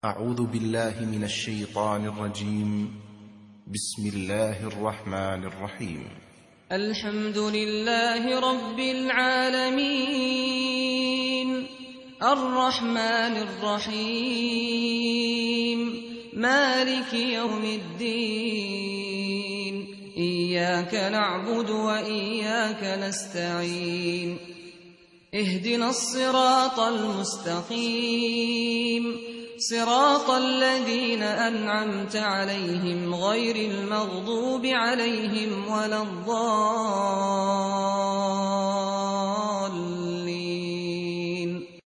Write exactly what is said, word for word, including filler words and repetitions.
أعوذ بالله من الشيطان الرجيم. بسم الله الرحمن الرحيم. الحمد لله رب العالمين الرحمن الرحيم مالك يوم الدين إياك نعبد وإياك نستعين اهدنا الصراط المستقيم صراط الذين أنعمت عليهم غير المغضوب عليهم ولا الضالين